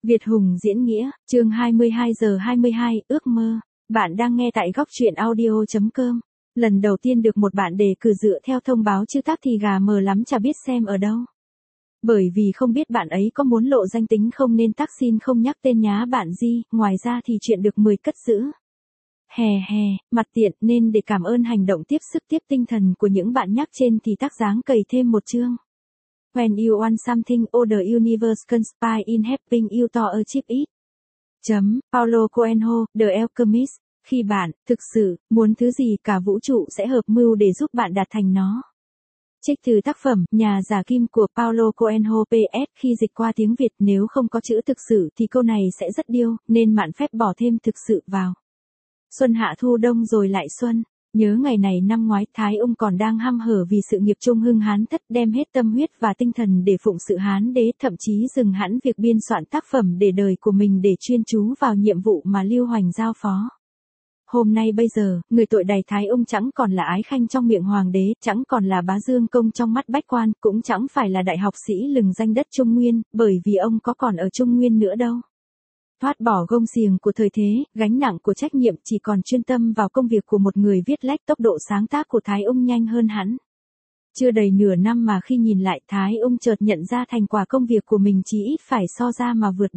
Việt Hùng diễn nghĩa, chương 22 giờ 22, ước mơ. Bạn đang nghe tại góc truyện audio.com. Lần đầu tiên được một bạn đề cử dựa theo thông báo chữ tác thì gà mờ lắm chả biết xem ở đâu. Bởi vì không biết bạn ấy có muốn lộ danh tính không nên tác xin không nhắc tên nhá bạn gì, ngoài ra thì chuyện được 10 cất giữ. Hè, mặt tiện nên để cảm ơn hành động tiếp sức tiếp tinh thần của những bạn nhắc trên thì tác dáng cày thêm một chương. When you want something, other universe conspire in helping you to achieve it. Paulo Coelho, The Alchemist. Khi bạn, thực sự, muốn thứ gì cả vũ trụ sẽ hợp mưu để giúp bạn đạt thành nó. Trích từ tác phẩm, Nhà giả kim của Paulo Coelho PS. Khi dịch qua tiếng Việt nếu không có chữ thực sự thì câu này sẽ rất điêu, nên mạn phép bỏ thêm thực sự vào. Xuân hạ thu đông rồi lại xuân. Nhớ ngày này năm ngoái Thái Ung còn đang hăm hở vì sự nghiệp trung hưng Hán Thất, đem hết tâm huyết và tinh thần để phụng sự Hán đế, thậm chí dừng hẳn việc biên soạn tác phẩm để đời của mình để chuyên chú vào nhiệm vụ mà Lưu Hoành giao phó. Hôm nay bây giờ, người tội đày Thái Ung chẳng còn là ái khanh trong miệng hoàng đế, chẳng còn là bá dương công trong mắt bách quan, cũng chẳng phải là đại học sĩ lừng danh đất Trung Nguyên, bởi vì ông có còn ở Trung Nguyên nữa đâu. Thoát bỏ gông xiềng của thời thế, gánh nặng của trách nhiệm, chỉ còn chuyên tâm vào công việc của một người viết lách. Tốc độ sáng tác của Thái Ung nhanh hơn hẳn. Chưa đầy nửa năm mà khi nhìn lại Thái Ung chợt nhận ra thành quả công việc của mình chỉ ít phải so ra mà vượt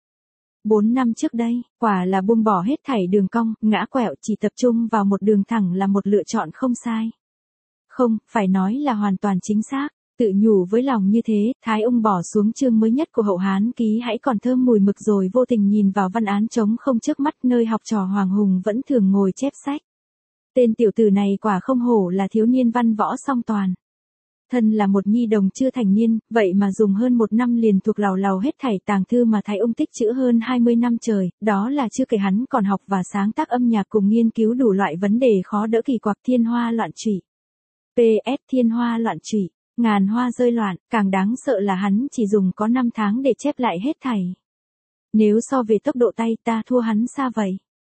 4 năm trước đây, quả là buông bỏ hết thảy đường cong, ngã quẹo, chỉ tập trung vào một đường thẳng là một lựa chọn không sai. Không, phải nói là hoàn toàn chính xác. Tự nhủ với lòng như thế, Thái Ung bỏ xuống chương mới nhất của Hậu Hán Ký hãy còn thơm mùi mực rồi vô tình nhìn vào văn án trống không trước mắt nơi học trò Hoàng Hùng vẫn thường ngồi chép sách. Tên tiểu tử này quả không hổ là thiếu niên văn võ song toàn. Thân là một nhi đồng chưa thành niên, vậy mà dùng hơn 1 năm liền thuộc lào lào hết thảy tàng thư mà Thái Ung tích trữ hơn 20 năm trời, đó là chưa kể hắn còn học và sáng tác âm nhạc cùng nghiên cứu đủ loại vấn đề khó đỡ kỳ quặc. Thiên hoa loạn trụy. PS. Thiên hoa loạn trụy. Ngàn hoa rơi loạn, càng đáng sợ là hắn chỉ dùng có 5 tháng để chép lại hết thảy. Nếu so về tốc độ tay ta thua hắn xa vậy.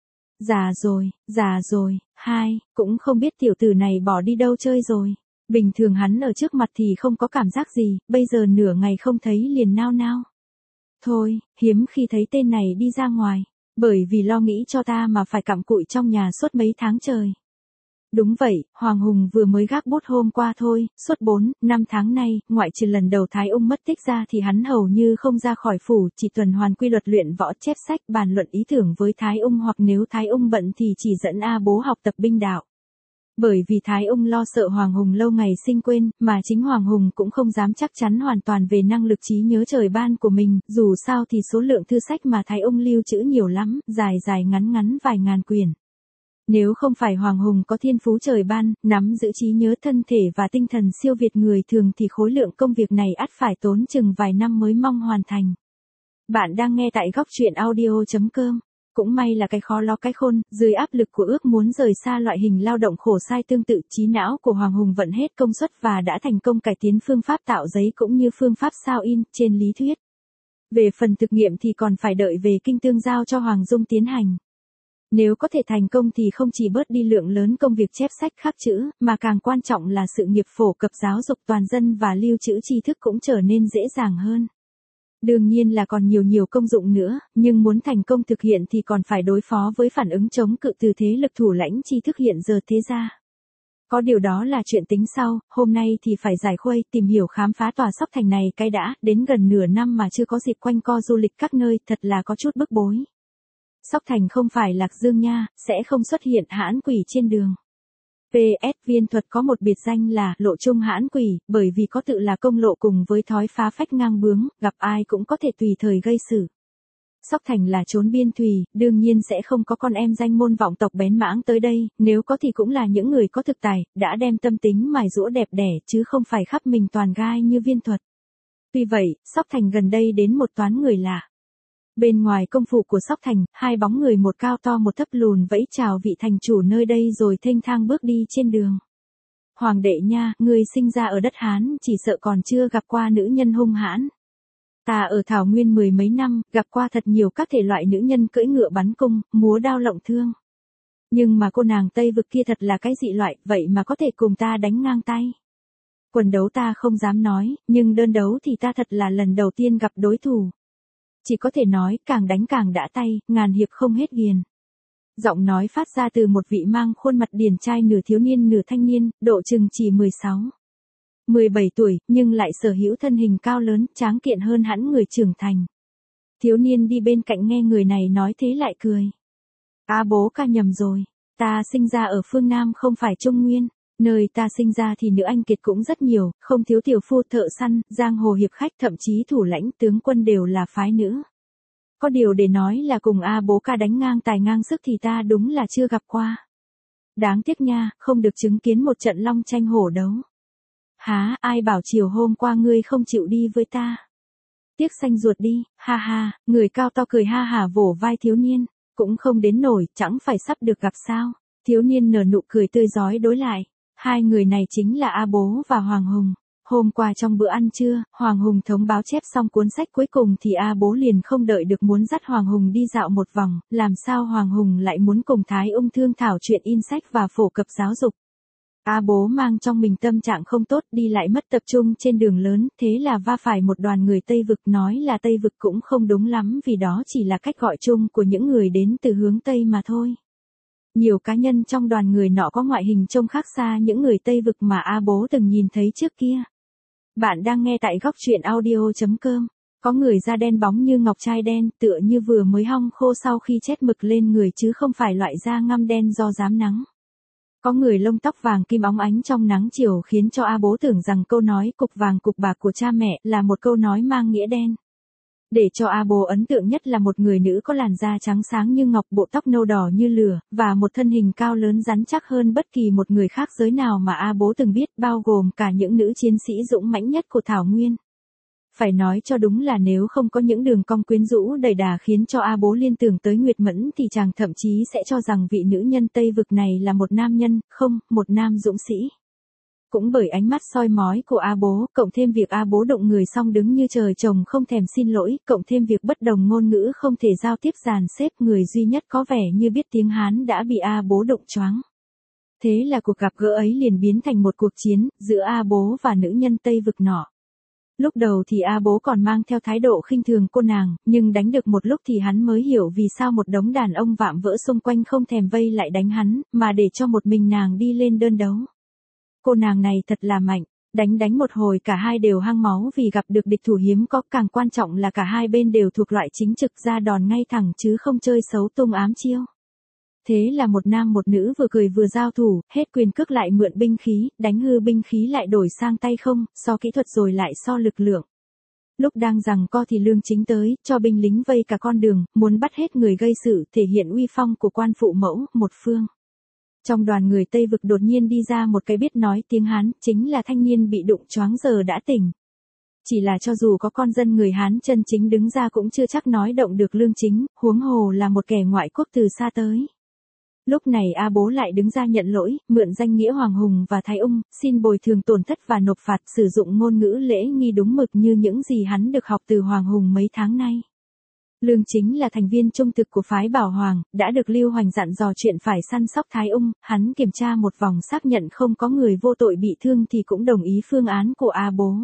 Già rồi, cũng không biết tiểu tử này bỏ đi đâu chơi rồi. Bình thường hắn ở trước mặt thì không có cảm giác gì, bây giờ nửa ngày không thấy liền nao nao. Thôi, hiếm khi thấy tên này đi ra ngoài, bởi vì lo nghĩ cho ta mà phải cặm cụi trong nhà suốt mấy tháng trời. Đúng vậy, Hoàng Hùng vừa mới gác bút hôm qua thôi, suốt 4-5 tháng nay, ngoại trừ lần đầu Thái Ung mất tích ra thì hắn hầu như không ra khỏi phủ, chỉ tuần hoàn quy luật luyện võ, chép sách, bàn luận ý tưởng với Thái Ung, hoặc nếu Thái Ung bận thì chỉ dẫn A Bố học tập binh đạo. Bởi vì Thái Ung lo sợ Hoàng Hùng lâu ngày sinh quên, mà chính Hoàng Hùng cũng không dám chắc chắn hoàn toàn về năng lực trí nhớ trời ban của mình, dù sao thì số lượng thư sách mà Thái Ung lưu trữ nhiều lắm, dài ngắn vài ngàn quyển. Nếu không phải Hoàng Hùng có thiên phú trời ban, nắm giữ trí nhớ thân thể và tinh thần siêu việt người thường thì khối lượng công việc này ắt phải tốn chừng vài năm mới mong hoàn thành. Bạn đang nghe tại góc truyện audio.com. Cũng may là cái khó lo cái khôn, dưới áp lực của ước muốn rời xa loại hình lao động khổ sai tương tự, trí não của Hoàng Hùng vận hết công suất và đã thành công cải tiến phương pháp tạo giấy cũng như phương pháp sao in, trên lý thuyết. Về phần thực nghiệm thì còn phải đợi về kinh tương giao cho Hoàng Dung tiến hành. Nếu có thể thành công thì không chỉ bớt đi lượng lớn công việc chép sách khắc chữ, mà càng quan trọng là sự nghiệp phổ cập giáo dục toàn dân và lưu trữ tri thức cũng trở nên dễ dàng hơn. Đương nhiên là còn nhiều công dụng nữa, nhưng muốn thành công thực hiện thì còn phải đối phó với phản ứng chống cự từ thế lực thủ lãnh tri thức hiện giờ thế gia. Có điều đó là chuyện tính sau, hôm nay thì phải giải khuây, tìm hiểu khám phá tòa Sóc Thành này cái đã, đến gần nửa năm mà chưa có dịp quanh co du lịch các nơi, thật là có chút bức bối. Sóc Thành không phải Lạc Dương nha, sẽ không xuất hiện hãn quỷ trên đường. PS. Viên thuật có một biệt danh là lộ trung hãn quỷ, bởi vì có tự là công lộ cùng với thói phá phách ngang bướng, gặp ai cũng có thể tùy thời gây sự. Sóc Thành là chốn biên thùy, đương nhiên sẽ không có con em danh môn vọng tộc bén mãng tới đây, nếu có thì cũng là những người có thực tài, đã đem tâm tính mài giũa đẹp đẽ chứ không phải khắp mình toàn gai như viên thuật. Tuy vậy, Sóc Thành gần đây đến một toán người lạ. Bên ngoài công phủ của Sóc Thành, 2 bóng người, một cao to một thấp lùn vẫy chào vị thành chủ nơi đây rồi thênh thang bước đi trên đường. Hoàng đệ nha, người sinh ra ở đất Hán, chỉ sợ còn chưa gặp qua nữ nhân hung hãn. Ta ở Thảo Nguyên 10 mấy năm, gặp qua thật nhiều các thể loại nữ nhân cưỡi ngựa bắn cung, múa đao lộng thương. Nhưng mà cô nàng Tây Vực kia thật là cái dị loại, vậy mà có thể cùng ta đánh ngang tay. Quần đấu ta không dám nói, nhưng đơn đấu thì ta thật là lần đầu tiên gặp đối thủ. Chỉ có thể nói càng đánh càng đã tay, ngàn hiệp không hết ghiền. Giọng nói phát ra từ một vị mang khuôn mặt điển trai nửa thiếu niên nửa thanh niên, độ chừng chỉ 16, 17 tuổi, nhưng lại sở hữu thân hình cao lớn, tráng kiện hơn hẳn người trưởng thành. Thiếu niên đi bên cạnh nghe người này nói thế lại cười. Bố ca nhầm rồi, ta sinh ra ở phương Nam không phải Trung Nguyên, nơi ta sinh ra thì nữ anh kiệt cũng rất nhiều, không thiếu tiểu phu thợ săn, giang hồ hiệp khách thậm chí thủ lãnh tướng quân đều là phái nữ. Có điều để nói là cùng bố ca đánh ngang tài ngang sức thì ta đúng là chưa gặp qua. Đáng tiếc nha, không được chứng kiến một trận long tranh hổ đấu. Há, ai bảo chiều hôm qua ngươi không chịu đi với ta? Tiếc xanh ruột đi, ha ha, người cao to cười ha hả vỗ vai thiếu niên, cũng không đến nổi, chẳng phải sắp được gặp sao? Thiếu niên nở nụ cười tươi rói đối lại, hai người này chính là bố và Hoàng Hùng. Hôm qua trong bữa ăn trưa, Hoàng Hùng thống báo chép xong cuốn sách cuối cùng thì bố liền không đợi được muốn dắt Hoàng Hùng đi dạo một vòng, làm sao Hoàng Hùng lại muốn cùng Thái Ung thương thảo chuyện in sách và phổ cập giáo dục. Bố mang trong mình tâm trạng không tốt đi lại mất tập trung trên đường lớn, thế là va phải một đoàn người Tây Vực, nói là Tây Vực cũng không đúng lắm vì đó chỉ là cách gọi chung của những người đến từ hướng Tây mà thôi. Nhiều cá nhân trong đoàn người nọ có ngoại hình trông khác xa những người Tây Vực mà bố từng nhìn thấy trước kia. Bạn đang nghe tại góc truyện audio.com. Có người da đen bóng như ngọc trai đen, tựa như vừa mới hong khô sau khi chết mực lên người chứ không phải loại da ngăm đen do rám nắng. Có người lông tóc vàng kim óng ánh trong nắng chiều khiến cho bố tưởng rằng câu nói cục vàng cục bạc của cha mẹ là một câu nói mang nghĩa đen. Để cho bố ấn tượng nhất là một người nữ có làn da trắng sáng như ngọc, bộ tóc nâu đỏ như lửa, và một thân hình cao lớn rắn chắc hơn bất kỳ một người khác giới nào mà bố từng biết, bao gồm cả những nữ chiến sĩ dũng mãnh nhất của Thảo Nguyên. Phải nói cho đúng là nếu không có những đường cong quyến rũ đầy đà khiến cho bố liên tưởng tới Nguyệt Mẫn thì chàng thậm chí sẽ cho rằng vị nữ nhân Tây Vực này là một nam nhân, không, một nam dũng sĩ. Cũng bởi ánh mắt soi mói của bố, cộng thêm việc bố đụng người xong đứng như trời trồng không thèm xin lỗi, cộng thêm việc bất đồng ngôn ngữ không thể giao tiếp dàn xếp, người duy nhất có vẻ như biết tiếng Hán đã bị bố đụng choáng. Thế là cuộc gặp gỡ ấy liền biến thành một cuộc chiến giữa bố và nữ nhân Tây Vực nọ. Lúc đầu thì bố còn mang theo thái độ khinh thường cô nàng, nhưng đánh được một lúc thì hắn mới hiểu vì sao một đống đàn ông vạm vỡ xung quanh không thèm vây lại đánh hắn, mà để cho một mình nàng đi lên đơn đấu. Cô nàng này thật là mạnh, đánh một hồi cả hai đều hăng máu vì gặp được địch thủ hiếm có, càng quan trọng là cả hai bên đều thuộc loại chính trực ra đòn ngay thẳng chứ không chơi xấu tung ám chiêu. Thế là một nam một nữ vừa cười vừa giao thủ, hết quyền cước lại mượn binh khí, đánh hư binh khí lại đổi sang tay không, so kỹ thuật rồi lại so lực lượng. Lúc đang giằng co thì Lương Chính tới, cho binh lính vây cả con đường, muốn bắt hết người gây sự, thể hiện uy phong của quan phụ mẫu, một phương. Trong đoàn người Tây Vực đột nhiên đi ra một cái biết nói tiếng Hán, chính là thanh niên bị đụng choáng giờ đã tỉnh. Chỉ là cho dù có con dân người Hán chân chính đứng ra cũng chưa chắc nói động được Lương Chính, huống hồ là một kẻ ngoại quốc từ xa tới. Lúc này bố lại đứng ra nhận lỗi, mượn danh nghĩa Hoàng Hùng và Thái Ung, xin bồi thường tổn thất và nộp phạt, sử dụng ngôn ngữ lễ nghi đúng mực như những gì hắn được học từ Hoàng Hùng mấy tháng nay. Lương Chính là thành viên trung thực của phái Bảo Hoàng, đã được Lưu Hoành dặn dò chuyện phải săn sóc Thái Ung, hắn kiểm tra một vòng xác nhận không có người vô tội bị thương thì cũng đồng ý phương án của bố.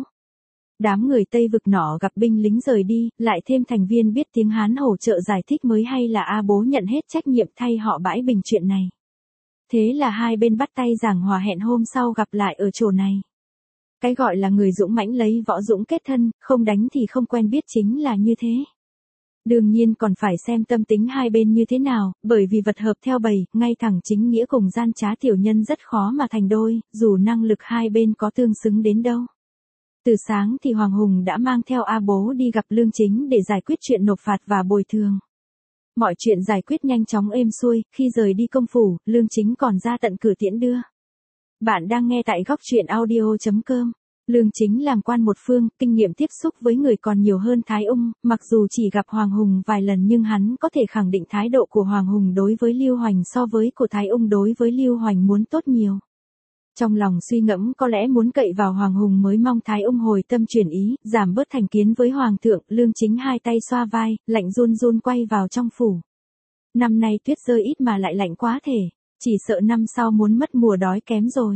Đám người Tây Vực nọ gặp binh lính rời đi, lại thêm thành viên biết tiếng Hán hỗ trợ giải thích mới hay là bố nhận hết trách nhiệm thay họ bãi bình chuyện này. Thế là hai bên bắt tay giảng hòa, hẹn hôm sau gặp lại ở chỗ này. Cái gọi là người dũng mãnh lấy võ dũng kết thân, không đánh thì không quen biết chính là như thế. Đương nhiên còn phải xem tâm tính hai bên như thế nào, bởi vì vật hợp theo bầy, ngay thẳng chính nghĩa cùng gian trá tiểu nhân rất khó mà thành đôi, dù năng lực hai bên có tương xứng đến đâu. Từ sáng thì Hoàng Hùng đã mang theo bố đi gặp Lương Chính để giải quyết chuyện nộp phạt và bồi thường. Mọi chuyện giải quyết nhanh chóng êm xuôi, khi rời đi công phủ, Lương Chính còn ra tận cửa tiễn đưa. Bạn đang nghe tại góc truyện audio.com. Lương Chính làm quan một phương, kinh nghiệm tiếp xúc với người còn nhiều hơn Thái Ung, mặc dù chỉ gặp Hoàng Hùng vài lần nhưng hắn có thể khẳng định thái độ của Hoàng Hùng đối với Lưu Hoành so với của Thái Ung đối với Lưu Hoành muốn tốt nhiều. Trong lòng suy ngẫm có lẽ muốn cậy vào Hoàng Hùng mới mong Thái Ung hồi tâm chuyển ý, giảm bớt thành kiến với Hoàng thượng, Lương Chính hai tay xoa vai, lạnh run run quay vào trong phủ. Năm nay tuyết rơi ít mà lại lạnh quá thể, chỉ sợ năm sau muốn mất mùa đói kém rồi.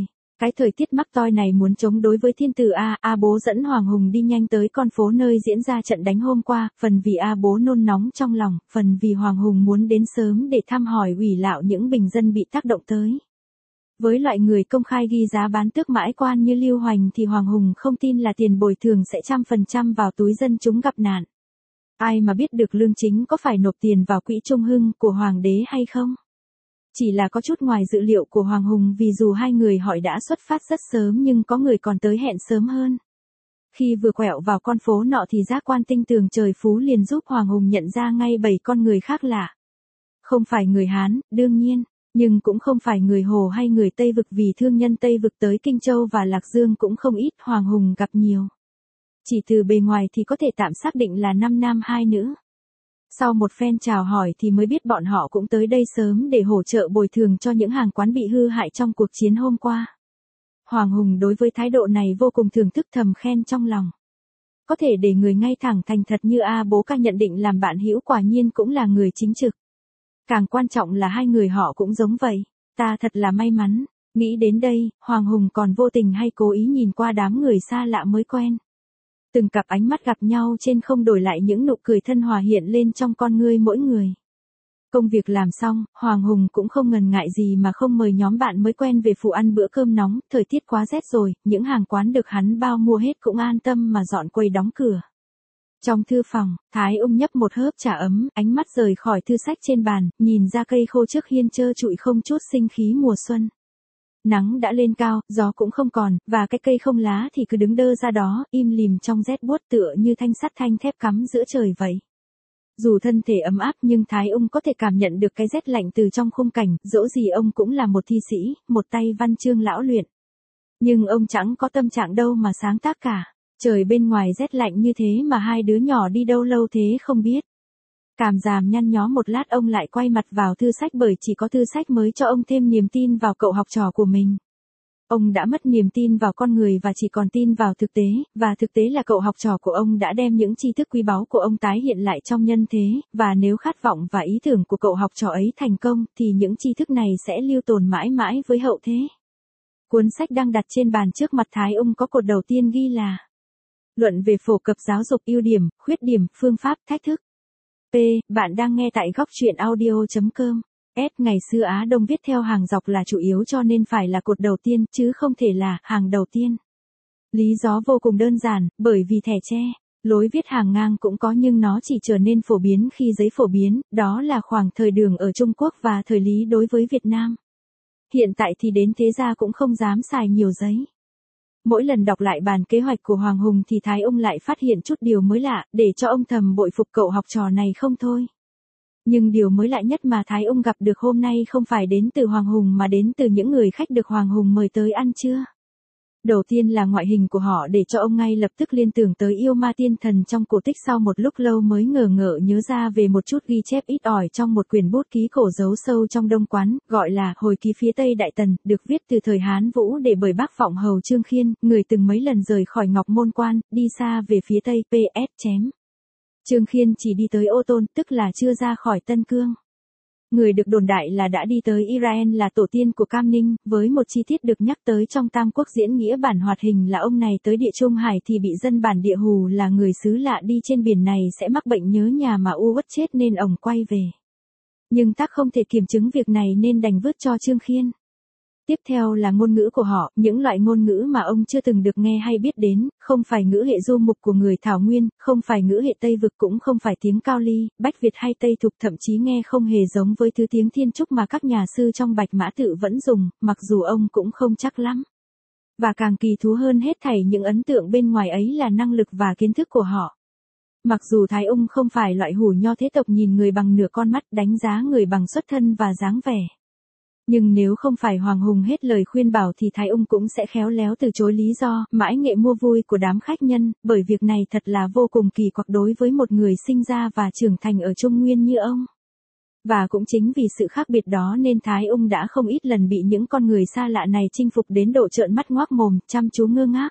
Cái thời tiết mắc toi này muốn chống đối với thiên tử A bố dẫn Hoàng Hùng đi nhanh tới con phố nơi diễn ra trận đánh hôm qua, phần vì A bố nôn nóng trong lòng, phần vì Hoàng Hùng muốn đến sớm để thăm hỏi ủy lạo những bình dân bị tác động tới. Với loại người công khai ghi giá bán tước mãi quan như Lưu Hoành thì Hoàng Hùng không tin là tiền bồi thường sẽ 100% vào túi dân chúng gặp nạn. Ai mà biết được Lương Chính có phải nộp tiền vào quỹ trung hưng của Hoàng đế hay không? Chỉ là có chút ngoài dự liệu của Hoàng Hùng vì dù hai người hỏi đã xuất phát rất sớm nhưng có người còn tới hẹn sớm hơn. Khi vừa quẹo vào con phố nọ thì giác quan tinh tường trời phú liền giúp Hoàng Hùng nhận ra ngay 7 con người khác lạ. Không phải người Hán, đương nhiên, nhưng cũng không phải người Hồ hay người Tây Vực vì thương nhân Tây Vực tới Kinh Châu và Lạc Dương cũng không ít, Hoàng Hùng gặp nhiều. Chỉ từ bề ngoài thì có thể tạm xác định là 5 nam 2 nữ. Sau một phen chào hỏi thì mới biết bọn họ cũng tới đây sớm để hỗ trợ bồi thường cho những hàng quán bị hư hại trong cuộc chiến hôm qua. Hoàng Hùng đối với thái độ này vô cùng thưởng thức, thầm khen trong lòng. Có thể để người ngay thẳng thành thật như A bố ca nhận định làm bạn hữu quả nhiên cũng là người chính trực. Càng quan trọng là hai người họ cũng giống vậy. Ta thật là may mắn. Nghĩ đến đây, Hoàng Hùng còn vô tình hay cố ý nhìn qua đám người xa lạ mới quen. Từng cặp ánh mắt gặp nhau trên không đổi lại những nụ cười thân hòa hiện lên trong con ngươi mỗi người. Công việc làm xong, Hoàng Hùng cũng không ngần ngại gì mà không mời nhóm bạn mới quen về phủ ăn bữa cơm nóng, thời tiết quá rét rồi, những hàng quán được hắn bao mua hết cũng an tâm mà dọn quầy đóng cửa. Trong thư phòng, Thái Ung nhấp một hớp trà ấm, ánh mắt rời khỏi thư sách trên bàn, nhìn ra cây khô trước hiên trơ trụi không chút sinh khí mùa xuân. Nắng đã lên cao, gió cũng không còn, và cái cây không lá thì cứ đứng đơ ra đó, im lìm trong rét buốt tựa như thanh sắt thanh thép cắm giữa trời vậy. Dù thân thể ấm áp nhưng Thái Ung có thể cảm nhận được cái rét lạnh từ trong khung cảnh, dẫu gì ông cũng là một thi sĩ, một tay văn chương lão luyện. Nhưng ông chẳng có tâm trạng đâu mà sáng tác cả. Trời bên ngoài rét lạnh như thế mà hai đứa nhỏ đi đâu lâu thế không biết. Cảm giảm nhăn nhó một lát ông lại quay mặt vào thư sách bởi chỉ có thư sách mới cho ông thêm niềm tin vào cậu học trò của mình. Ông đã mất niềm tin vào con người và chỉ còn tin vào thực tế, và thực tế là cậu học trò của ông đã đem những tri thức quý báu của ông tái hiện lại trong nhân thế, và nếu khát vọng và ý tưởng của cậu học trò ấy thành công thì những tri thức này sẽ lưu tồn mãi mãi với hậu thế. Cuốn sách đang đặt trên bàn trước mặt Thái Ung có cột đầu tiên ghi là Luận về phổ cập giáo dục, ưu điểm, khuyết điểm, phương pháp, thách thức. P. Bạn đang nghe tại góc truyện audio.com. S. Ngày xưa Á Đông viết theo hàng dọc là chủ yếu cho nên phải là cột đầu tiên, chứ không thể là hàng đầu tiên. Lý do vô cùng đơn giản, bởi vì thẻ tre, lối viết hàng ngang cũng có nhưng nó chỉ trở nên phổ biến khi giấy phổ biến, đó là khoảng thời Đường ở Trung Quốc và thời Lý đối với Việt Nam. Hiện tại thì đến thế gia cũng không dám xài nhiều giấy. Mỗi lần đọc lại bản kế hoạch của Hoàng Hùng thì Thái Ung lại phát hiện chút điều mới lạ, để cho ông thầm bội phục cậu học trò này không thôi. Nhưng điều mới lạ nhất mà Thái Ung gặp được hôm nay không phải đến từ Hoàng Hùng mà đến từ những người khách được Hoàng Hùng mời tới ăn trưa. Đầu tiên là ngoại hình của họ để cho ông ngay lập tức liên tưởng tới yêu ma tiên thần trong cổ tích, sau một lúc lâu mới ngờ ngợ nhớ ra về một chút ghi chép ít ỏi trong một quyển bút ký khổ giấu sâu trong Đông Quán, gọi là Hồi ký phía Tây Đại Tần, được viết từ thời Hán Vũ để bởi Bác Phọng Hầu Trương Khiên, người từng mấy lần rời khỏi Ngọc Môn Quan, đi xa về phía Tây, PS chém. Trương Khiên chỉ đi tới Ô Tôn, tức là chưa ra khỏi Tân Cương. Người được đồn đại là đã đi tới Israel là tổ tiên của Cam Ninh, với một chi tiết được nhắc tới trong Tam Quốc diễn nghĩa bản hoạt hình là ông này tới địa Trung Hải thì bị dân bản địa hù là người xứ lạ đi trên biển này sẽ mắc bệnh nhớ nhà mà u uất chết nên ổng quay về. Nhưng Tắc không thể kiểm chứng việc này nên đành vứt cho Trương Khiên. Tiếp theo là ngôn ngữ của họ, những loại ngôn ngữ mà ông chưa từng được nghe hay biết đến, không phải ngữ hệ du mục của người Thảo Nguyên, không phải ngữ hệ Tây Vực, cũng không phải tiếng Cao Ly, Bách Việt hay Tây Thục, thậm chí nghe không hề giống với thứ tiếng Thiên Trúc mà các nhà sư trong Bạch Mã Tự vẫn dùng, mặc dù ông cũng không chắc lắm. Và càng kỳ thú hơn hết thảy những ấn tượng bên ngoài ấy là năng lực và kiến thức của họ. Mặc dù Thái Ung không phải loại hủ nho thế tộc nhìn người bằng nửa con mắt, đánh giá người bằng xuất thân và dáng vẻ. Nhưng nếu không phải Hoàng Hùng hết lời khuyên bảo thì Thái Ung cũng sẽ khéo léo từ chối lý do, mãi nghệ mua vui của đám khách nhân, bởi việc này thật là vô cùng kỳ quặc đối với một người sinh ra và trưởng thành ở Trung Nguyên như ông. Và cũng chính vì sự khác biệt đó nên Thái Ung đã không ít lần bị những con người xa lạ này chinh phục đến độ trợn mắt ngoác mồm, chăm chú ngơ ngác.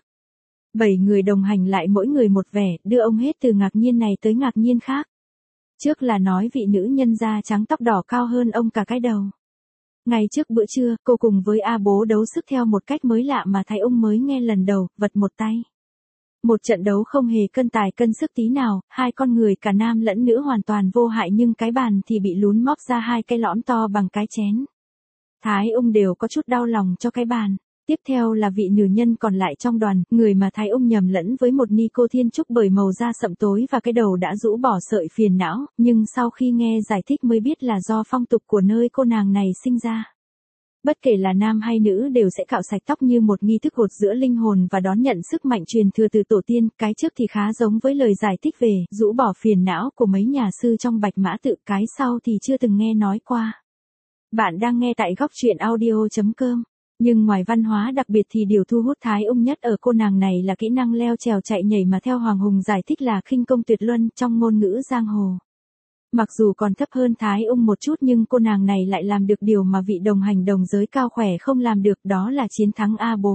7 người đồng hành lại mỗi người một vẻ, đưa ông hết từ ngạc nhiên này tới ngạc nhiên khác. Trước là nói vị nữ nhân da trắng tóc đỏ cao hơn ông cả cái đầu. Ngay trước bữa trưa, cô cùng với A Bố đấu sức theo một cách mới lạ mà Thái Ung mới nghe lần đầu, vật một tay. Một trận đấu không hề cân tài cân sức tí nào, hai con người cả nam lẫn nữ hoàn toàn vô hại nhưng cái bàn thì bị lún móc ra hai cái lõm to bằng cái chén. Thái Ung đều có chút đau lòng cho cái bàn. Tiếp theo là vị nữ nhân còn lại trong đoàn, người mà Thái Ung nhầm lẫn với một ni cô thiên trúc bởi màu da sậm tối và cái đầu đã rũ bỏ sợi phiền não, nhưng sau khi nghe giải thích mới biết là do phong tục của nơi cô nàng này sinh ra. Bất kể là nam hay nữ đều sẽ cạo sạch tóc như một nghi thức gột giữa linh hồn và đón nhận sức mạnh truyền thừa từ tổ tiên, cái trước thì khá giống với lời giải thích về rũ bỏ phiền não của mấy nhà sư trong Bạch Mã Tự, cái sau thì chưa từng nghe nói qua. Bạn đang nghe tại góc truyện audio.com. Nhưng ngoài văn hóa đặc biệt thì điều thu hút Thái Ung nhất ở cô nàng này là kỹ năng leo trèo chạy nhảy mà theo Hoàng Hùng giải thích là khinh công tuyệt luân trong ngôn ngữ giang hồ. Mặc dù còn thấp hơn Thái Ung một chút nhưng cô nàng này lại làm được điều mà vị đồng hành đồng giới cao khỏe không làm được, đó là chiến thắng A Bố.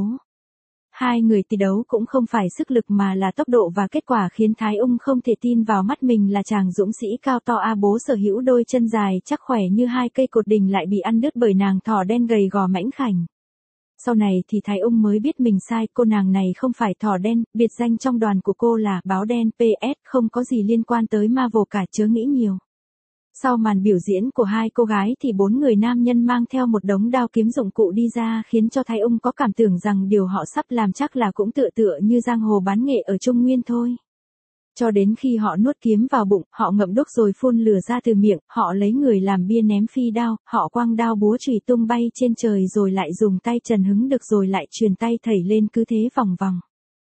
Hai người tỷ đấu cũng không phải sức lực mà là tốc độ và kết quả khiến Thái Ung không thể tin vào mắt mình là chàng dũng sĩ cao to A Bố sở hữu đôi chân dài chắc khỏe như hai cây cột đình lại bị ăn đứt bởi nàng thỏ đen gầy gò mãnh khảnh. Sau này thì Thái Ung mới biết mình sai, cô nàng này không phải thỏ đen, biệt danh trong đoàn của cô là báo đen PS, không có gì liên quan tới Marvel cả, chớ nghĩ nhiều. Sau màn biểu diễn của hai cô gái thì bốn người nam nhân mang theo một đống đao kiếm dụng cụ đi ra khiến cho Thái Ung có cảm tưởng rằng điều họ sắp làm chắc là cũng tựa như giang hồ bán nghệ ở Trung Nguyên thôi. Cho đến khi họ nuốt kiếm vào bụng, họ ngậm đuốc rồi phun lửa ra từ miệng, họ lấy người làm bia ném phi đao, họ quăng đao búa chùy tung bay trên trời rồi lại dùng tay trần hứng được rồi lại truyền tay thẩy lên, cứ thế vòng vòng.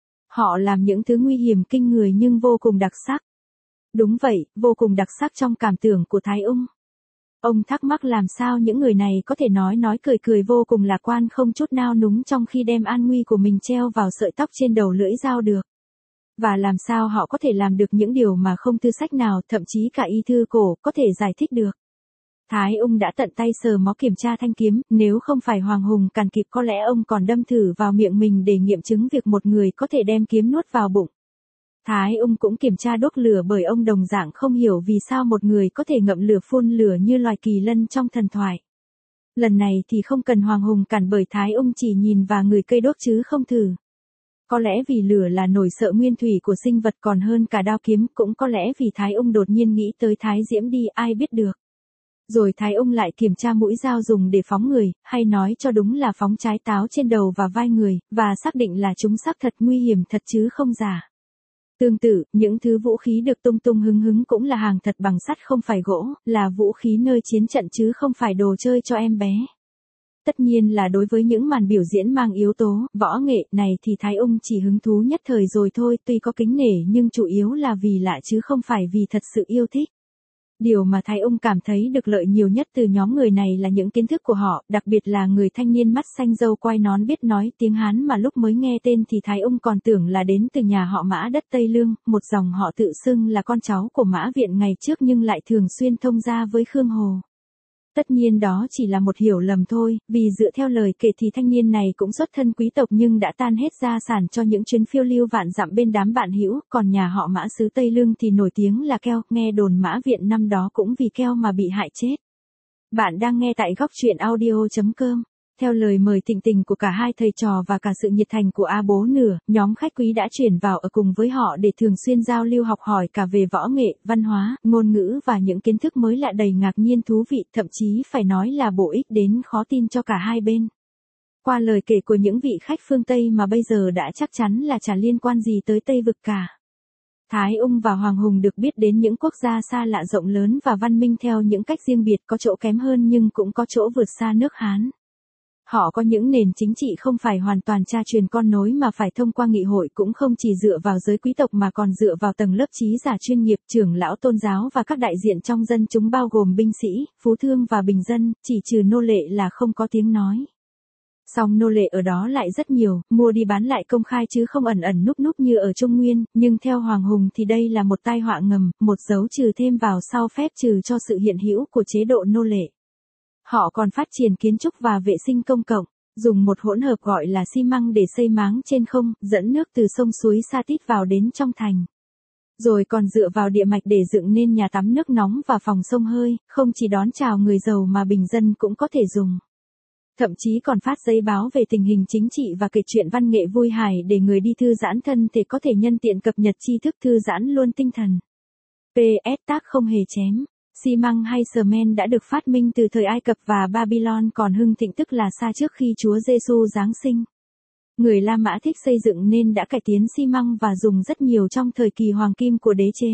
Họ làm những thứ nguy hiểm kinh người nhưng vô cùng đặc sắc. Đúng vậy, vô cùng đặc sắc trong cảm tưởng của Thái Ung. Ông thắc mắc làm sao những người này có thể nói cười vô cùng lạc quan không chút nao núng trong khi đem an nguy của mình treo vào sợi tóc trên đầu lưỡi dao được. Và làm sao họ có thể làm được những điều mà không thư sách nào, thậm chí cả y thư cổ, có thể giải thích được. Thái Ung đã tận tay sờ mó kiểm tra thanh kiếm, nếu không phải Hoàng Hùng cản kịp có lẽ ông còn đâm thử vào miệng mình để nghiệm chứng việc một người có thể đem kiếm nuốt vào bụng. Thái Ung cũng kiểm tra đốt lửa bởi ông đồng dạng không hiểu vì sao một người có thể ngậm lửa phun lửa như loài kỳ lân trong thần thoại. Lần này thì không cần Hoàng Hùng cản bởi Thái Ung chỉ nhìn và ngửi cây đốt chứ không thử. Có lẽ vì lửa là nổi sợ nguyên thủy của sinh vật còn hơn cả đao kiếm, cũng có lẽ vì Thái Ung đột nhiên nghĩ tới Thái Diễm đi, ai biết được. Rồi Thái Ung lại kiểm tra mũi dao dùng để phóng người, hay nói cho đúng là phóng trái táo trên đầu và vai người, và xác định là chúng xác thật nguy hiểm thật chứ không giả. Tương tự, những thứ vũ khí được tung hứng cũng là hàng thật bằng sắt không phải gỗ, là vũ khí nơi chiến trận chứ không phải đồ chơi cho em bé. Tất nhiên là đối với những màn biểu diễn mang yếu tố võ nghệ này thì Thái Ung chỉ hứng thú nhất thời rồi thôi, tuy có kính nể nhưng chủ yếu là vì lạ chứ không phải vì thật sự yêu thích. Điều mà Thái Ung cảm thấy được lợi nhiều nhất từ nhóm người này là những kiến thức của họ, đặc biệt là người thanh niên mắt xanh râu quai nón biết nói tiếng Hán mà lúc mới nghe tên thì Thái Ung còn tưởng là đến từ nhà họ Mã đất Tây Lương, một dòng họ tự xưng là con cháu của Mã Viện ngày trước nhưng lại thường xuyên thông gia với Khương Hồ. Tất nhiên đó chỉ là một hiểu lầm thôi, vì dựa theo lời kể thì thanh niên này cũng xuất thân quý tộc nhưng đã tan hết gia sản cho những chuyến phiêu lưu vạn dặm bên đám bạn hữu, còn nhà họ Mã xứ Tây Lương thì nổi tiếng là keo, nghe đồn Mã Viện năm đó cũng vì keo mà bị hại chết. Bạn đang nghe tại góc truyện audio.com. Theo lời mời thịnh tình của cả hai thầy trò và cả sự nhiệt thành của A Bố nửa, nhóm khách quý đã chuyển vào ở cùng với họ để thường xuyên giao lưu học hỏi cả về võ nghệ, văn hóa, ngôn ngữ và những kiến thức mới lạ đầy ngạc nhiên thú vị, thậm chí phải nói là bổ ích đến khó tin cho cả hai bên. Qua lời kể của những vị khách phương Tây mà bây giờ đã chắc chắn là chả liên quan gì tới Tây vực cả. Thái Ung và Hoàng Hùng được biết đến những quốc gia xa lạ rộng lớn và văn minh theo những cách riêng biệt, có chỗ kém hơn nhưng cũng có chỗ vượt xa nước Hán. Họ có những nền chính trị không phải hoàn toàn cha truyền con nối mà phải thông qua nghị hội, cũng không chỉ dựa vào giới quý tộc mà còn dựa vào tầng lớp trí giả chuyên nghiệp, trưởng lão tôn giáo và các đại diện trong dân chúng bao gồm binh sĩ, phú thương và bình dân, chỉ trừ nô lệ là không có tiếng nói. Song nô lệ ở đó lại rất nhiều, mua đi bán lại công khai chứ không ẩn núp như ở Trung Nguyên, nhưng theo Hoàng Hùng thì đây là một tai họa ngầm, một dấu trừ thêm vào sau phép trừ cho sự hiện hữu của chế độ nô lệ. Họ còn phát triển kiến trúc và vệ sinh công cộng, dùng một hỗn hợp gọi là xi măng để xây máng trên không, dẫn nước từ sông suối Sa Tít vào đến trong thành. Rồi còn dựa vào địa mạch để dựng nên nhà tắm nước nóng và phòng xông hơi, không chỉ đón chào người giàu mà bình dân cũng có thể dùng. Thậm chí còn phát giấy báo về tình hình chính trị và kể chuyện văn nghệ vui hài để người đi thư giãn thân thể có thể nhân tiện cập nhật tri thức thư giãn luôn tinh thần. PS tác không hề chém. Xi măng hay cement đã được phát minh từ thời Ai Cập và Babylon, còn hưng thịnh tức là xa trước khi Chúa Giêsu giáng sinh. Người La Mã thích xây dựng nên đã cải tiến xi măng và dùng rất nhiều trong thời kỳ hoàng kim của đế chế.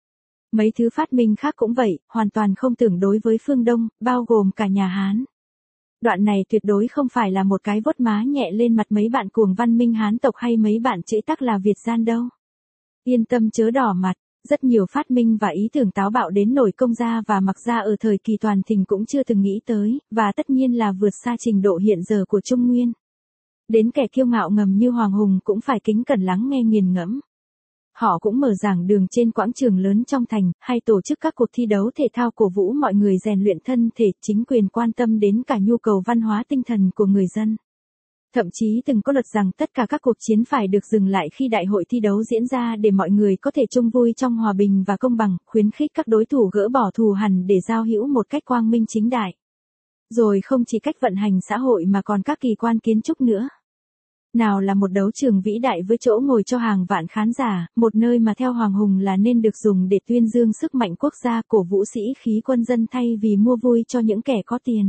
Mấy thứ phát minh khác cũng vậy, hoàn toàn không tưởng đối với phương Đông, bao gồm cả nhà Hán. Đoạn này tuyệt đối không phải là một cái vuốt má nhẹ lên mặt mấy bạn cuồng văn minh Hán tộc hay mấy bạn chữ tắc là Việt gian đâu. Yên tâm chớ đỏ mặt, rất nhiều phát minh và ý tưởng táo bạo đến nổi công gia và mặc gia ở thời kỳ toàn thịnh cũng chưa từng nghĩ tới, và tất nhiên là vượt xa trình độ hiện giờ của Trung Nguyên. Đến kẻ kiêu ngạo ngầm như Hoàng Hùng cũng phải kính cẩn lắng nghe nghiền ngẫm. Họ cũng mở giảng đường trên quảng trường lớn trong thành, hay tổ chức các cuộc thi đấu thể thao cổ vũ mọi người rèn luyện thân thể, chính quyền quan tâm đến cả nhu cầu văn hóa tinh thần của người dân. Thậm chí từng có luật rằng tất cả các cuộc chiến phải được dừng lại khi đại hội thi đấu diễn ra để mọi người có thể chung vui trong hòa bình và công bằng, khuyến khích các đối thủ gỡ bỏ thù hằn để giao hữu một cách quang minh chính đại. Rồi không chỉ cách vận hành xã hội mà còn các kỳ quan kiến trúc nữa. Nào là một đấu trường vĩ đại với chỗ ngồi cho hàng vạn khán giả, một nơi mà theo Hoàng Hùng là nên được dùng để tuyên dương sức mạnh quốc gia, cổ vũ sĩ khí quân dân thay vì mua vui cho những kẻ có tiền.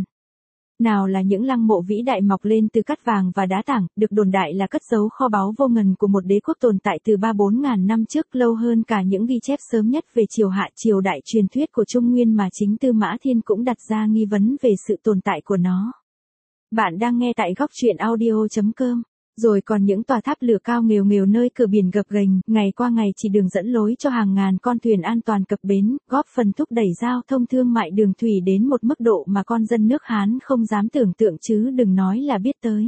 Nào là những lăng mộ vĩ đại mọc lên từ cát vàng và đá tảng, được đồn đại là cất giấu kho báu vô ngần của một đế quốc tồn tại từ 3-4 ngàn năm trước, lâu hơn cả những ghi chép sớm nhất về triều hạ triều đại truyền thuyết của Trung Nguyên mà chính Tư Mã Thiên cũng đặt ra nghi vấn về sự tồn tại của nó. Bạn đang nghe tại góc truyện audio.com. Rồi còn những tòa tháp lửa cao nghèo nghèo nơi cửa biển gập ghềnh, ngày qua ngày chỉ đường dẫn lối cho hàng ngàn con thuyền an toàn cập bến, góp phần thúc đẩy giao thông thương mại đường thủy đến một mức độ mà con dân nước Hán không dám tưởng tượng chứ đừng nói là biết tới.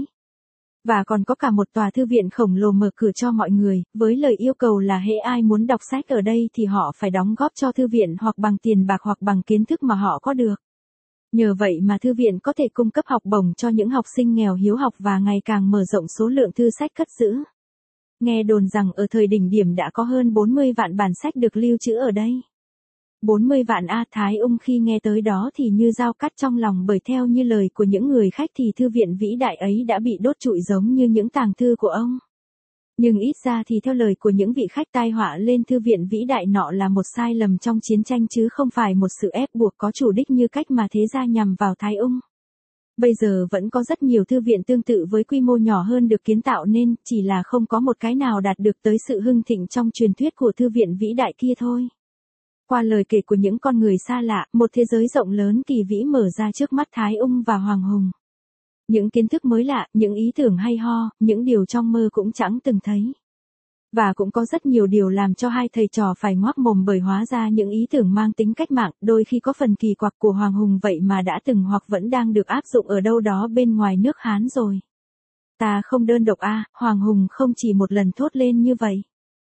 Và còn có cả một tòa thư viện khổng lồ mở cửa cho mọi người, với lời yêu cầu là hễ ai muốn đọc sách ở đây thì họ phải đóng góp cho thư viện hoặc bằng tiền bạc hoặc bằng kiến thức mà họ có được. Nhờ vậy mà thư viện có thể cung cấp học bổng cho những học sinh nghèo hiếu học và ngày càng mở rộng số lượng thư sách cất giữ. Nghe đồn rằng ở thời đỉnh điểm đã có hơn 40 vạn bản sách được lưu trữ ở đây. 40 vạn A. Thái Ung khi nghe tới đó thì như dao cắt trong lòng, bởi theo như lời của những người khách thì thư viện vĩ đại ấy đã bị đốt trụi giống như những tàng thư của ông. Nhưng ít ra thì theo lời của những vị khách, tai họa lên thư viện vĩ đại nọ là một sai lầm trong chiến tranh chứ không phải một sự ép buộc có chủ đích như cách mà thế gia nhằm vào Thái Ung. Bây giờ vẫn có rất nhiều thư viện tương tự với quy mô nhỏ hơn được kiến tạo nên, chỉ là không có một cái nào đạt được tới sự hưng thịnh trong truyền thuyết của thư viện vĩ đại kia thôi. Qua lời kể của những con người xa lạ, một thế giới rộng lớn kỳ vĩ mở ra trước mắt Thái Ung và Hoàng Hùng. Những kiến thức mới lạ, những ý tưởng hay ho, những điều trong mơ cũng chẳng từng thấy. Và cũng có rất nhiều điều làm cho hai thầy trò phải ngoác mồm, bởi hóa ra những ý tưởng mang tính cách mạng, đôi khi có phần kỳ quặc của Hoàng Hùng vậy mà đã từng hoặc vẫn đang được áp dụng ở đâu đó bên ngoài nước Hán rồi. Ta không đơn độc a, Hoàng Hùng không chỉ một lần thốt lên như vậy.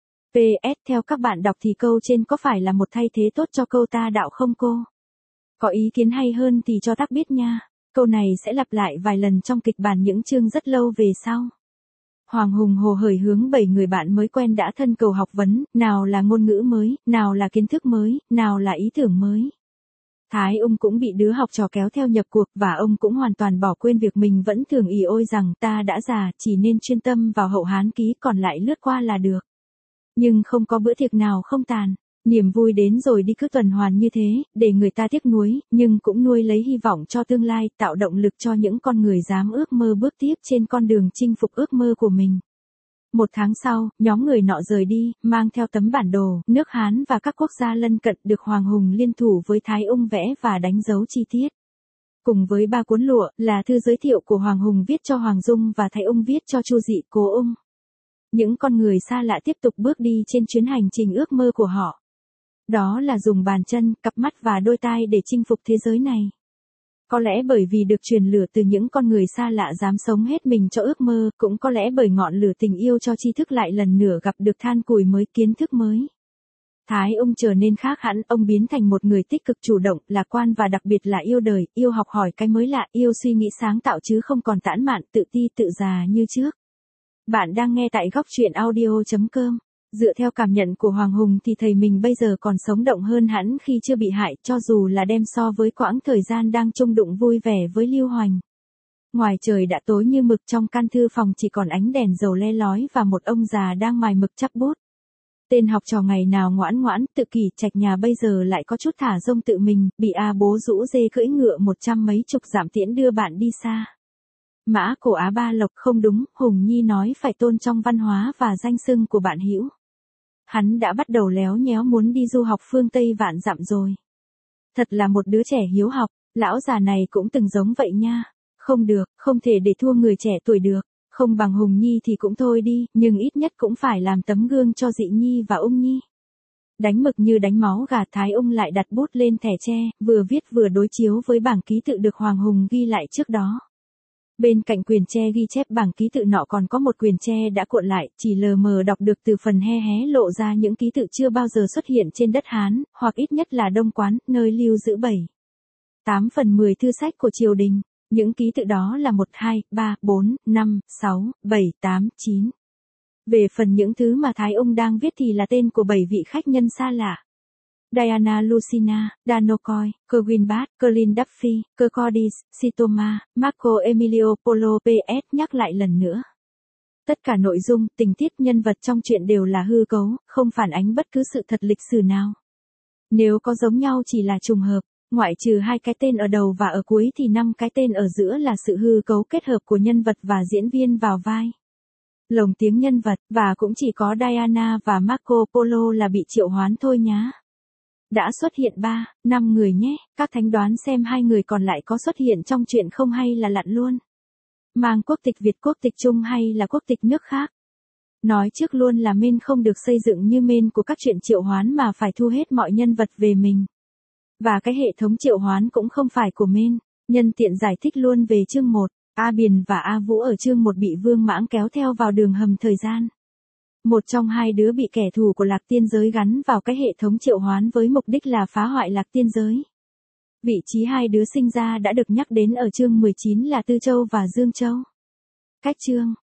PS theo các bạn đọc thì câu trên có phải là một thay thế tốt cho câu ta đạo không cô? Có ý kiến hay hơn thì cho tác biết nha. Câu này sẽ lặp lại vài lần trong kịch bản những chương rất lâu về sau. Hoàng Hùng hồ hởi hướng 7 người bạn mới quen đã thân cầu học vấn, nào là ngôn ngữ mới, nào là kiến thức mới, nào là ý tưởng mới. Thái Ung cũng bị đứa học trò kéo theo nhập cuộc và ông cũng hoàn toàn bỏ quên việc mình vẫn thường ì ôi rằng ta đã già, chỉ nên chuyên tâm vào Hậu Hán Ký còn lại lướt qua là được. Nhưng không có bữa tiệc nào không tàn. Niềm vui đến rồi đi cứ tuần hoàn như thế, để người ta tiếc nuối, nhưng cũng nuôi lấy hy vọng cho tương lai, tạo động lực cho những con người dám ước mơ bước tiếp trên con đường chinh phục ước mơ của mình. 1 tháng sau, nhóm người nọ rời đi, mang theo tấm bản đồ, nước Hán và các quốc gia lân cận được Hoàng Hùng liên thủ với Thái Ung vẽ và đánh dấu chi tiết. Cùng với 3 cuốn lụa, là thư giới thiệu của Hoàng Hùng viết cho Hoàng Dung và Thái Ung viết cho Chu Dị, Cố Ung. Những con người xa lạ tiếp tục bước đi trên chuyến hành trình ước mơ của họ. Đó là dùng bàn chân, cặp mắt và đôi tai để chinh phục thế giới này. Có lẽ bởi vì được truyền lửa từ những con người xa lạ dám sống hết mình cho ước mơ, cũng có lẽ bởi ngọn lửa tình yêu cho tri thức lại lần nữa gặp được than củi mới, kiến thức mới. Thái Ung trở nên khác hẳn, ông biến thành một người tích cực, chủ động, lạc quan và đặc biệt là yêu đời, yêu học hỏi cái mới lạ, yêu suy nghĩ sáng tạo chứ không còn tản mạn, tự ti, tự già như trước. Bạn đang nghe tại góc truyện audio.com. Dựa theo cảm nhận của Hoàng Hùng thì thầy mình bây giờ còn sống động hơn hẳn khi chưa bị hại, cho dù là đem so với quãng thời gian đang chung đụng vui vẻ với Lưu Hoành. Ngoài trời đã tối như mực, trong căn thư phòng chỉ còn ánh đèn dầu le lói và một ông già đang mài mực chắp bút. Tên học trò ngày nào ngoãn ngoãn, tự kỷ trạch nhà bây giờ lại có chút thả rông tự mình, bị bố rũ dê cưỡi ngựa 100 mấy chục dặm tiễn đưa bạn đi xa. Mã cổ Á Ba Lộc không đúng, Hùng Nhi nói phải tôn trong văn hóa và danh xưng của bạn hữu. Hắn đã bắt đầu léo nhéo muốn đi du học phương Tây vạn dặm rồi. Thật là một đứa trẻ hiếu học, lão già này cũng từng giống vậy nha. Không được, không thể để thua người trẻ tuổi được. Không bằng Hùng Nhi thì cũng thôi đi, nhưng ít nhất cũng phải làm tấm gương cho Dị Nhi và Ung Nhi. Đánh mực như đánh máu gà, Thái Ung lại đặt bút lên thẻ tre, vừa viết vừa đối chiếu với bảng ký tự được Hoàng Hùng ghi lại trước đó. Bên cạnh quyền tre ghi chép bảng ký tự nọ còn có một quyền tre đã cuộn lại, chỉ lờ mờ đọc được từ phần hé hé lộ ra những ký tự chưa bao giờ xuất hiện trên đất Hán, hoặc ít nhất là Đông Quán, nơi lưu giữ 7/8/10 thư sách của triều đình. Những ký tự đó là 1, 2, 3, 4, 5, 6, 7, 8, 9. Về phần những thứ mà Thái Ung đang viết thì là tên của 7 vị khách nhân xa lạ. Diana Lucina, Danokoi, Kerwin Colin Duffy, Kirkcaldy, Sitoma, Marco Emilio Polo PS nhắc lại lần nữa. Tất cả nội dung, tình tiết, nhân vật trong truyện đều là hư cấu, không phản ánh bất cứ sự thật lịch sử nào. Nếu có giống nhau chỉ là trùng hợp. Ngoại trừ 2 cái tên ở đầu và ở cuối thì 5 cái tên ở giữa là sự hư cấu kết hợp của nhân vật và diễn viên vào vai. Lồng tiếng nhân vật, và cũng chỉ có Diana và Marco Polo là bị triệu hoán thôi nhá. Đã xuất hiện 3-5 người nhé, các thánh đoán xem 2 người còn lại có xuất hiện trong truyện không hay là lặn luôn. Mang quốc tịch Việt, quốc tịch Trung hay là quốc tịch nước khác. Nói trước luôn là main không được xây dựng như main của các truyện triệu hoán mà phải thu hết mọi nhân vật về mình. Và cái hệ thống triệu hoán cũng không phải của main. Nhân tiện giải thích luôn về chương 1, A Biền và A Vũ ở chương 1 bị Vương Mãng kéo theo vào đường hầm thời gian. Một trong 2 đứa bị kẻ thù của Lạc Tiên Giới gắn vào cái hệ thống triệu hoán với mục đích là phá hoại Lạc Tiên Giới. Vị trí 2 đứa sinh ra đã được nhắc đến ở chương 19 là Tư Châu và Dương Châu. Cách chương